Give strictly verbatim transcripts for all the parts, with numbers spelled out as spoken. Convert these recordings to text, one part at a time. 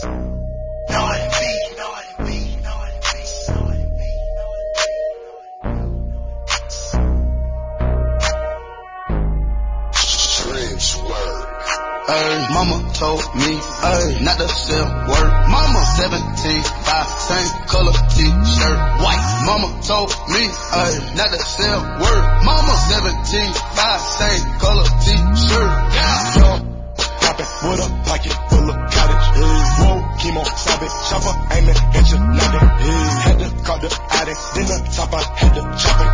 Ay, mama told me, ay, not to sell word. Mama seventeen, five, same color t-shirt, white. Mama told me, ay, not to sell word. Mama seventeen, five, same color t-shirt. Yeah. Young, poppin' with a pocket full of cottage. Hey. Whoa, chemo, stop it, chopper, aiming at your noggin. Hey. Had to call the addict, then the top I had to chop it.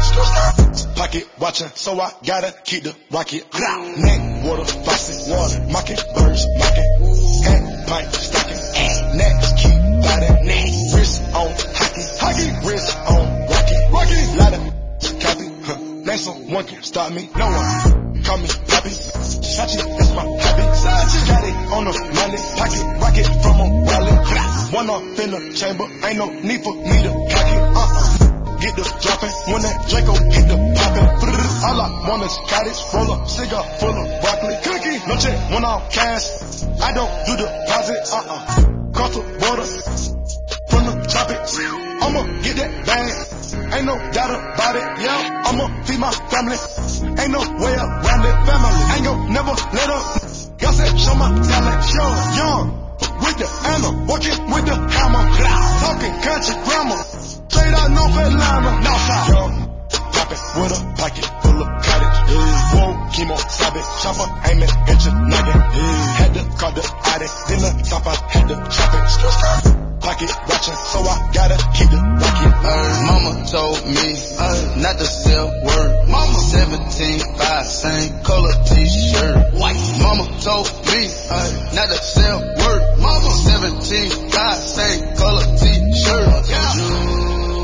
Pocket watching, so I gotta keep the rocket. Neck, water, faucet, water, mocking, birds, mocking. Hat, pipe, stocking, next, keep biting. Wrist on hockey, hockey, wrist on rocky, rocky. Lot of copy, huh. Name someone can stop me, no one. Call me Poppy, Sachi, that's my hobby. Sachi, got it on the money, pocket, rocket from a wallet. One off in the chamber, ain't no need for me to cock it. Uh-uh. Get the dropping, when that Draco get the poppin'. All I want is cottage, roll up, cigar full of broccoli. Cookie, no check, one off cash. I don't do deposit, uh-uh. Cross the border, from the tropics. I'ma get that bag, ain't no doubt about it. Yeah, I'ma feed my family, ain't no way around it. Family, ain't gon' never let up. Y'all said show my talent, show young. With the hammer, working with the hammer. Talking country grammar. Straight out North Atlanta, Northside. Young, poppin' with a pocket full of cottage. Hey. Whoa, chemo, stop it, chopper, aiming at your noggin. Hey. Had to call the addict, then the top I had to chop it. Pocket watching, so I gotta keep the rocket. Ay, mama told me, ay, not to sell word. Mama seventeen, five, same color t-shirt, white. Mama told me, ay, not to sell word. Mama seventeen, five, same color t-shirt. Yeah.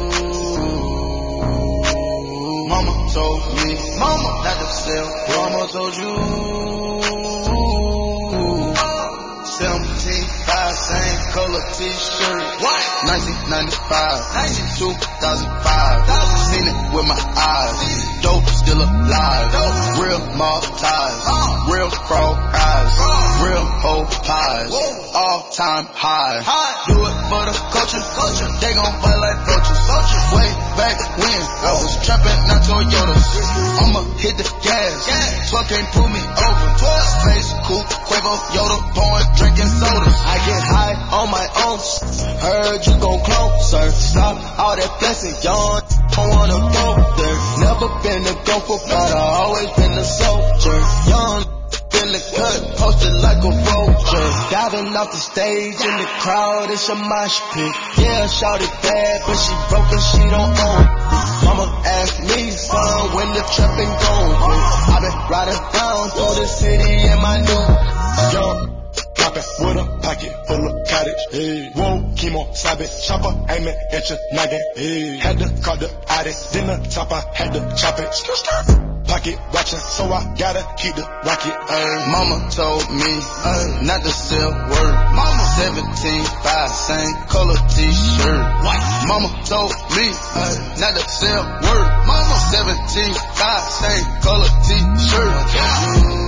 Mama told me, mama not to sell. Mama told you, seventeen, five, same color t-shirt. What? nineteen ninety-five, two thousand five. Seen it with my eyes. Dope still alive. Real mob ties. Real frog eyes. Real whole pies. All time high. Do it for the culture. They gon' fight like vultures. Way back when I was trapping, not Toyotas. I'ma hit the gas. twelve can't pull me over. Space, cool, Quavo, Yoda, pouring, drinking sodas. I get high on my own. Heard you gon' closer. Stop all that blessing, young. Don't wanna go there. Never been a gopher, but I always been a soldier. Young, in the cut, posted like a vulture. Diving off the stage in the crowd, it's a mosh pit. Yeah, shawty bad, but she broke and she don't own. Mama asked me, son, when the trapping gon' quit. I been riding down through the city in my new young. Poppin' with a pocket full of cottage. Hey. Whoa, chemo, stop it, chopper, aiming at your noggin. Hey. Had to call the addict, then the top I had to chop it. Pocket watching, so I gotta keep the rocket. Ay, mama told me, ay, not to sell word. Mama seventeen, five, same color t-shirt, white. Mama told me, ay, not to sell word. Mama seventeen, five, same color t-shirt.